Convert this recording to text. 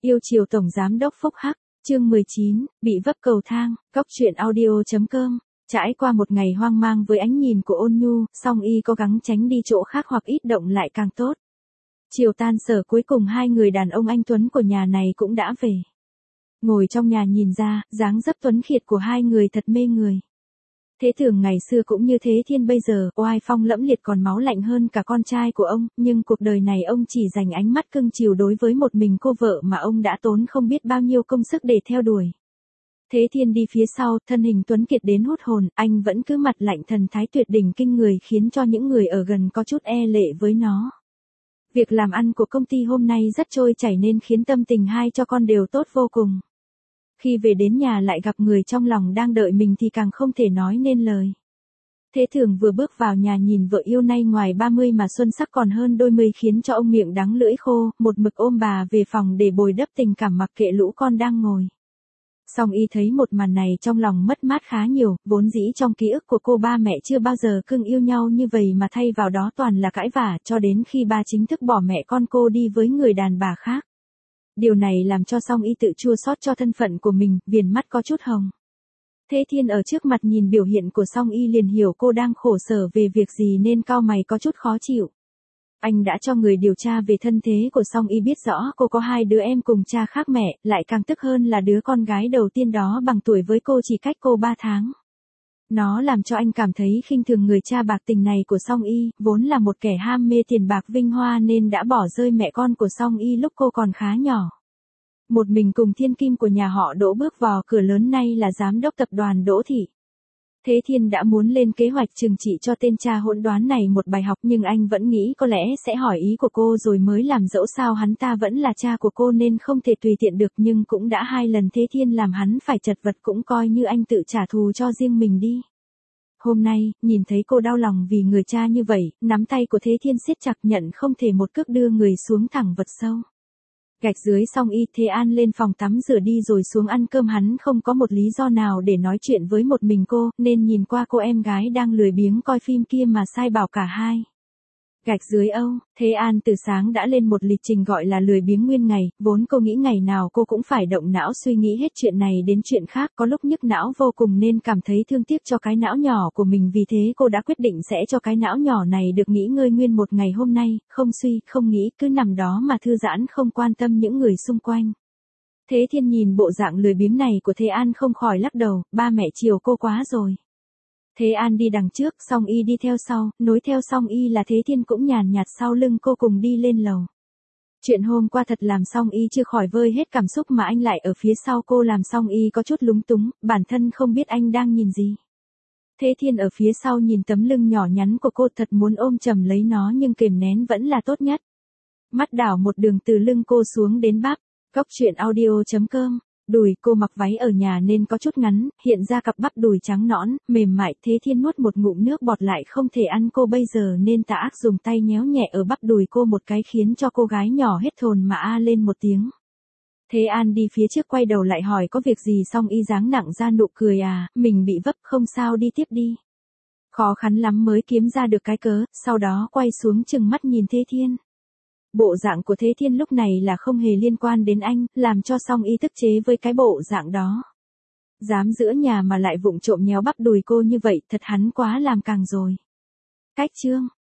Yêu chiều Tổng Giám đốc Phúc Hắc, chương 19, bị vấp cầu thang, Cóc truyện audio.com. Trải qua một ngày hoang mang với ánh nhìn của Ôn Nhu, Song Y cố gắng tránh đi chỗ khác hoặc ít động lại càng tốt. Chiều tan sở cuối cùng hai người đàn ông anh tuấn của nhà này cũng đã về. Ngồi trong nhà nhìn ra, dáng dấp tuấn khiết của hai người thật mê người. Thế Thường ngày xưa cũng như Thế Thiên bây giờ, oai phong lẫm liệt còn máu lạnh hơn cả con trai của ông, nhưng cuộc đời này ông chỉ dành ánh mắt cưng chiều đối với một mình cô vợ mà ông đã tốn không biết bao nhiêu công sức để theo đuổi. Thế Thiên đi phía sau, thân hình tuấn kiệt đến hút hồn, anh vẫn cứ mặt lạnh thần thái tuyệt đỉnh kinh người khiến cho những người ở gần có chút e lệ với nó. Việc làm ăn của công ty hôm nay rất trôi chảy nên khiến tâm tình hai cho con đều tốt vô cùng. Khi về đến nhà lại gặp người trong lòng đang đợi mình thì càng không thể nói nên lời. Thế Thường vừa bước vào nhà nhìn vợ yêu nay ngoài 30 mà xuân sắc còn hơn đôi mươi khiến cho ông miệng đắng lưỡi khô, một mực ôm bà về phòng để bồi đắp tình cảm mặc kệ lũ con đang ngồi. Song Y thấy một màn này trong lòng mất mát khá nhiều, vốn dĩ trong ký ức của cô ba mẹ chưa bao giờ cưng yêu nhau như vậy mà thay vào đó toàn là cãi vã cho đến khi ba chính thức bỏ mẹ con cô đi với người đàn bà khác. Điều này làm cho Song Y tự chua xót cho thân phận của mình, viền mắt có chút hồng. Thế Thiên ở trước mặt nhìn biểu hiện của Song Y liền hiểu cô đang khổ sở về việc gì nên cau mày có chút khó chịu. Anh đã cho người điều tra về thân thế của Song Y biết rõ cô có hai đứa em cùng cha khác mẹ, lại càng tức hơn là đứa con gái đầu tiên đó bằng tuổi với cô chỉ cách cô 3 tháng. Nó làm cho anh cảm thấy khinh thường người cha bạc tình này của Song Y, vốn là một kẻ ham mê tiền bạc vinh hoa nên đã bỏ rơi mẹ con của Song Y lúc cô còn khá nhỏ. Một mình cùng thiên kim của nhà họ Đỗ bước vào cửa lớn nay là giám đốc tập đoàn Đỗ Thị. Thế Thiên đã muốn lên kế hoạch trừng trị cho tên cha hỗn đoán này một bài học nhưng anh vẫn nghĩ có lẽ sẽ hỏi ý của cô rồi mới làm, dẫu sao hắn ta vẫn là cha của cô nên không thể tùy tiện được, nhưng cũng đã 2 lần Thế Thiên làm hắn phải chật vật cũng coi như anh tự trả thù cho riêng mình đi. Hôm nay, nhìn thấy cô đau lòng vì người cha như vậy, nắm tay của Thế Thiên siết chặt nhận không thể một cước đưa người xuống thẳng vật sâu. Gạch dưới Song Y, Thế An lên phòng tắm rửa đi rồi xuống ăn cơm, hắn không có một lý do nào để nói chuyện với một mình cô, nên nhìn qua cô em gái đang lười biếng coi phim kia mà sai bảo cả hai. Gạch dưới Âu, Thế An từ sáng đã lên một lịch trình gọi là lười biếng nguyên ngày, vốn cô nghĩ ngày nào cô cũng phải động não suy nghĩ hết chuyện này đến chuyện khác, có lúc nhức não vô cùng nên cảm thấy thương tiếc cho cái não nhỏ của mình, vì thế cô đã quyết định sẽ cho cái não nhỏ này được nghỉ ngơi nguyên một ngày hôm nay, không suy, không nghĩ, cứ nằm đó mà thư giãn không quan tâm những người xung quanh. Thế Thiên nhìn bộ dạng lười biếng này của Thế An không khỏi lắc đầu, ba mẹ chiều cô quá rồi. Thế An đi đằng trước, Song Y đi theo sau, nối theo Song Y là Thế Thiên cũng nhàn nhạt sau lưng cô cùng đi lên lầu. Chuyện hôm qua thật làm Song Y chưa khỏi vơi hết cảm xúc mà anh lại ở phía sau cô làm Song Y có chút lúng túng, bản thân không biết anh đang nhìn gì. Thế Thiên ở phía sau nhìn tấm lưng nhỏ nhắn của cô thật muốn ôm chầm lấy nó nhưng kềm nén vẫn là tốt nhất. Mắt đảo một đường từ lưng cô xuống đến bắp, Cóc truyện audio.com. Đùi cô mặc váy ở nhà nên có chút ngắn, hiện ra cặp bắp đùi trắng nõn, mềm mại. Thế Thiên nuốt một ngụm nước bọt lại không thể ăn cô bây giờ nên tà ác dùng tay nhéo nhẹ ở bắp đùi cô một cái khiến cho cô gái nhỏ hết hồn mà a lên một tiếng. Thế An đi phía trước quay đầu lại hỏi có việc gì, Song Y dáng nặng ra nụ cười mình bị vấp, không sao, đi tiếp đi. Khó khăn lắm mới kiếm ra được cái cớ, sau đó quay xuống chừng mắt nhìn Thế Thiên. Bộ dạng của Thế Thiên lúc này là không hề liên quan đến anh, làm cho Song Y tức chế với cái bộ dạng đó. Dám giữa nhà mà lại vụng trộm nhéo bắp đùi cô như vậy, thật hắn quá làm càng rồi. Cách chương.